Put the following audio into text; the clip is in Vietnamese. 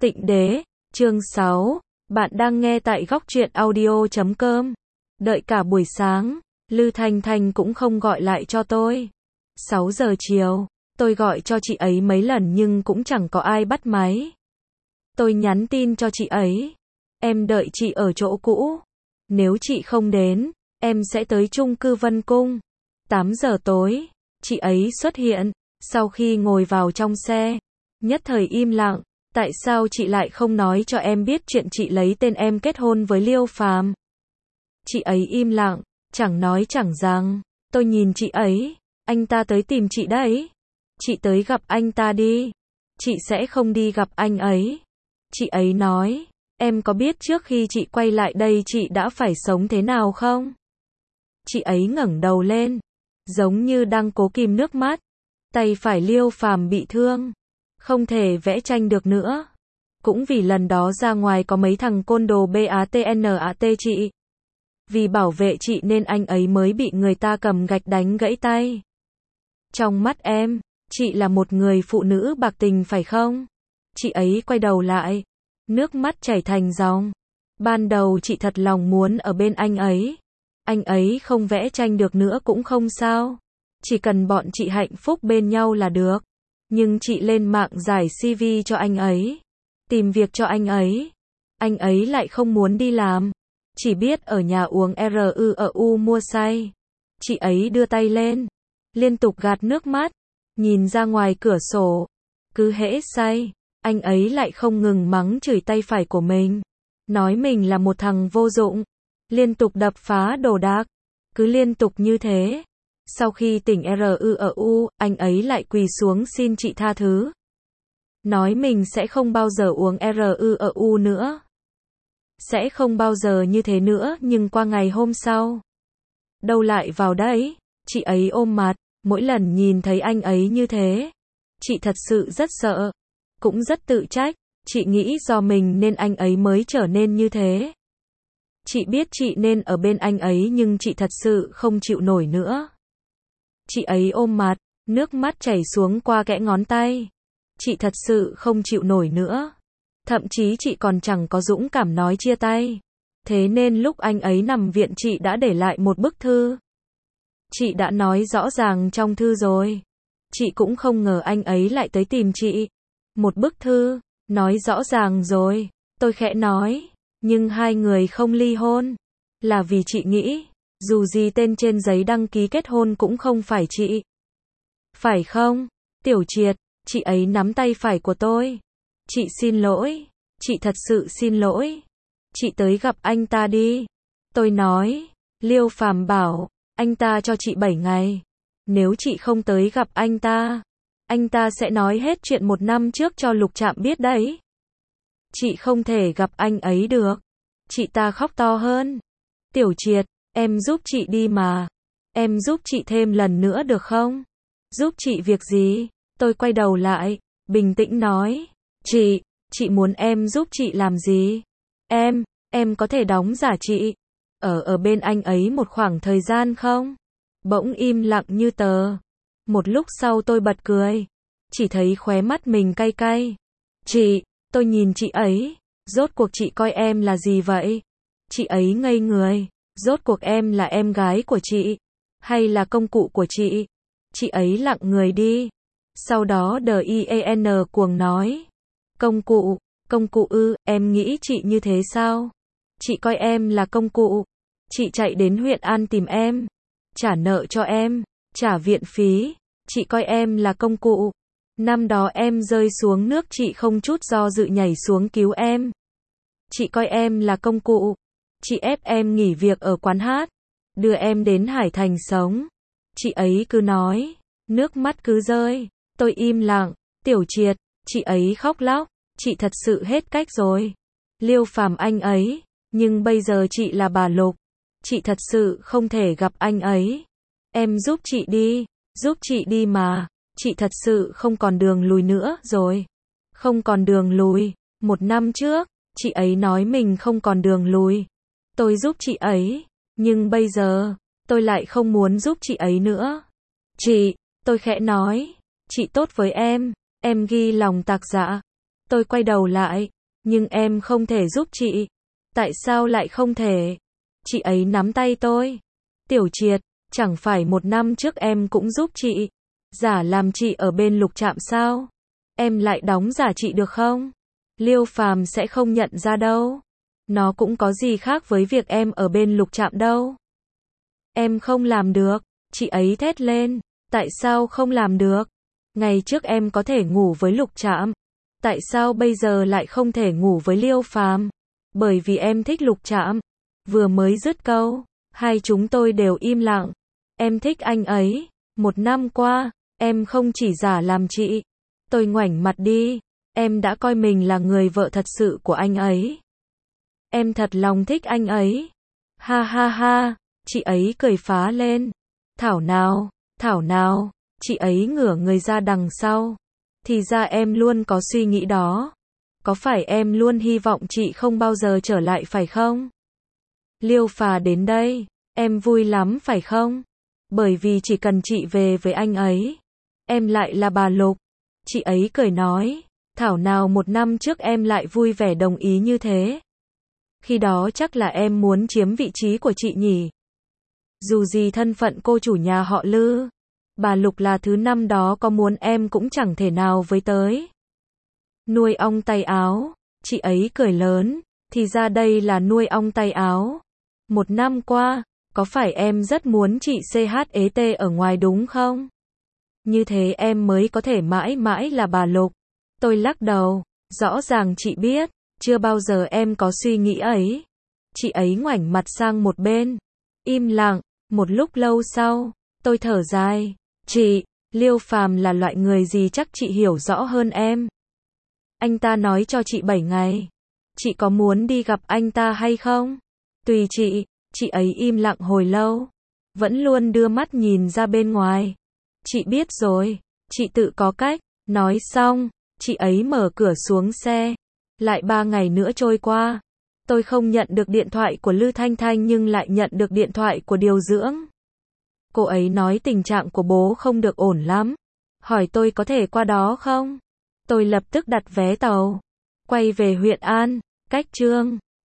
Tịnh Đế, chương 6, bạn đang nghe tại góc truyện audio.com. Đợi cả buổi sáng, Lư Thanh Thanh cũng không gọi lại cho tôi. 6 giờ chiều, tôi gọi cho chị ấy mấy lần nhưng cũng chẳng có ai bắt máy. Tôi nhắn tin cho chị ấy. Em đợi chị ở chỗ cũ. Nếu chị không đến, em sẽ tới chung cư Vân Cung. 8 giờ tối, chị ấy xuất hiện. Sau khi ngồi vào trong xe, nhất thời im lặng. Tại sao chị lại không nói cho em biết chuyện chị lấy tên em kết hôn với Liêu Phàm? Chị ấy im lặng, chẳng nói chẳng rằng. Tôi nhìn chị ấy, anh ta tới tìm chị đấy. Chị tới gặp anh ta đi. Chị sẽ không đi gặp anh ấy. Chị ấy nói, em có biết trước khi chị quay lại đây chị đã phải sống thế nào không? Chị ấy ngẩng đầu lên, giống như đang cố kìm nước mắt. Tay phải Liêu Phàm bị thương, không thể vẽ tranh được nữa. Cũng vì lần đó ra ngoài có mấy thằng côn đồ BATNAT chị. Vì bảo vệ chị nên anh ấy mới bị người ta cầm gạch đánh gãy tay. Trong mắt em, chị là một người phụ nữ bạc tình phải không? Chị ấy quay đầu lại, nước mắt chảy thành dòng. Ban đầu chị thật lòng muốn ở bên anh ấy. Anh ấy không vẽ tranh được nữa cũng không sao. Chỉ cần bọn chị hạnh phúc bên nhau là được. Nhưng chị lên mạng giải CV cho anh ấy, tìm việc cho anh ấy lại không muốn đi làm, chỉ biết ở nhà uống rượu mua say. Chị ấy đưa tay lên, liên tục gạt nước mắt, nhìn ra ngoài cửa sổ, cứ hễ say, anh ấy lại không ngừng mắng chửi tay phải của mình, nói mình là một thằng vô dụng, liên tục đập phá đồ đạc, cứ liên tục như thế. Sau khi tỉnh rượu, anh ấy lại quỳ xuống xin chị tha thứ. Nói mình sẽ không bao giờ uống rượu nữa. Sẽ không bao giờ như thế nữa, nhưng qua ngày hôm sau, đâu lại vào đấy, chị ấy ôm mặt, mỗi lần nhìn thấy anh ấy như thế, chị thật sự rất sợ, cũng rất tự trách, chị nghĩ do mình nên anh ấy mới trở nên như thế. Chị biết chị nên ở bên anh ấy nhưng chị thật sự không chịu nổi nữa. Chị ấy ôm mặt, nước mắt chảy xuống qua kẽ ngón tay. Chị thật sự không chịu nổi nữa. Thậm chí chị còn chẳng có dũng cảm nói chia tay. Thế nên lúc anh ấy nằm viện chị đã để lại một bức thư. Chị đã nói rõ ràng trong thư rồi. Chị cũng không ngờ anh ấy lại tới tìm chị. Một bức thư, nói rõ ràng rồi. Tôi khẽ nói, nhưng hai người không ly hôn. Là vì chị nghĩ, dù gì tên trên giấy đăng ký kết hôn cũng không phải chị. Phải không? Tiểu Triệt, chị ấy nắm tay phải của tôi. Chị xin lỗi, chị thật sự xin lỗi. Chị tới gặp anh ta đi. Tôi nói, Liêu Phàm bảo, anh ta cho chị 7 ngày. Nếu chị không tới gặp anh ta sẽ nói hết chuyện 1 năm trước cho Lục Trạm biết đấy. Chị không thể gặp anh ấy được. Chị ta khóc to hơn. Tiểu Triệt, em giúp chị đi mà. Em giúp chị thêm lần nữa được không? Giúp chị việc gì? Tôi quay đầu lại, bình tĩnh nói. Chị muốn em giúp chị làm gì? Em có thể đóng giả chị. Ở bên anh ấy một khoảng thời gian không? Bỗng im lặng như tờ. Một lúc sau tôi bật cười. Chỉ thấy khóe mắt mình cay cay. Tôi nhìn chị ấy. Rốt cuộc chị coi em là gì vậy? Chị ấy ngây người. Rốt cuộc em là em gái của chị, hay là công cụ của chị? Chị ấy lặng người đi. Sau đó DIEN cuồng nói. Công cụ ư, em nghĩ chị như thế sao? Chị coi em là công cụ. Chị chạy đến huyện An tìm em, trả nợ cho em, trả viện phí. Chị coi em là công cụ. Năm đó em rơi xuống nước chị không chút do dự nhảy xuống cứu em. Chị coi em là công cụ. Chị ép em nghỉ việc ở quán hát, đưa em đến Hải Thành sống. Chị ấy cứ nói, nước mắt cứ rơi. Tôi im lặng. Tiểu Triệt, chị ấy khóc lóc. Chị thật sự hết cách rồi. Liêu Phàm anh ấy, nhưng bây giờ chị là bà Lục. Chị thật sự không thể gặp anh ấy. Em giúp chị đi mà. Chị thật sự không còn đường lùi nữa rồi. Không còn đường lùi. 1 năm trước, chị ấy nói mình không còn đường lùi. Tôi giúp chị ấy, nhưng bây giờ, tôi lại không muốn giúp chị ấy nữa. Tôi khẽ nói, chị tốt với em ghi lòng tạc dạ. Tôi quay đầu lại. Nhưng em không thể giúp chị. Tại sao lại không thể? Chị ấy nắm tay tôi. Tiểu Triệt, chẳng phải 1 năm trước em cũng giúp chị. Giả làm chị ở bên Lục Trạm sao? Em lại đóng giả chị được không? Liêu Phàm sẽ không nhận ra đâu. Nó cũng có gì khác với việc em ở bên Lục Trạm đâu. Em không làm được. Chị ấy thét lên. Tại sao không làm được? Ngày trước em có thể ngủ với Lục Trạm. Tại sao bây giờ lại không thể ngủ với Liêu Phàm? Bởi vì em thích Lục Trạm. Vừa mới dứt câu, hai chúng tôi đều im lặng. Em thích anh ấy. 1 năm qua, em không chỉ giả làm chị. Tôi ngoảnh mặt đi. Em đã coi mình là người vợ thật sự của anh ấy. Em thật lòng thích anh ấy. Ha ha ha, chị ấy cười phá lên. Thảo nào, chị ấy ngửa người ra đằng sau. Thì ra em luôn có suy nghĩ đó. Có phải em luôn hy vọng chị không bao giờ trở lại phải không? Liêu Phà đến đây, em vui lắm phải không? Bởi vì chỉ cần chị về với anh ấy, em lại là bà Lục. Chị ấy cười nói, thảo nào 1 năm trước em lại vui vẻ đồng ý như thế. Khi đó chắc là em muốn chiếm vị trí của chị nhỉ? Dù gì thân phận cô chủ nhà họ Lư, bà Lục là thứ năm đó có muốn em cũng chẳng thể nào với tới. Nuôi ong tay áo, chị ấy cười lớn, thì ra đây là nuôi ong tay áo. 1 năm qua, có phải em rất muốn chị CHET ở ngoài đúng không? Như thế em mới có thể mãi mãi là bà Lục. Tôi lắc đầu, rõ ràng chị biết, chưa bao giờ em có suy nghĩ ấy. Chị ấy ngoảnh mặt sang một bên, im lặng, một lúc lâu sau, tôi thở dài, chị, Liêu Phàm là loại người gì chắc chị hiểu rõ hơn em. Anh ta nói cho chị 7 ngày. Chị có muốn đi gặp anh ta hay không? Tùy chị ấy im lặng hồi lâu, vẫn luôn đưa mắt nhìn ra bên ngoài. Chị biết rồi, chị tự có cách. Nói xong, chị ấy mở cửa xuống xe. Lại 3 ngày nữa trôi qua. Tôi không nhận được điện thoại của Lư Thanh Thanh nhưng lại nhận được điện thoại của điều dưỡng. Cô ấy nói tình trạng của bố không được ổn lắm. Hỏi tôi có thể qua đó không? Tôi lập tức đặt vé tàu. Quay về huyện An, cách Chương.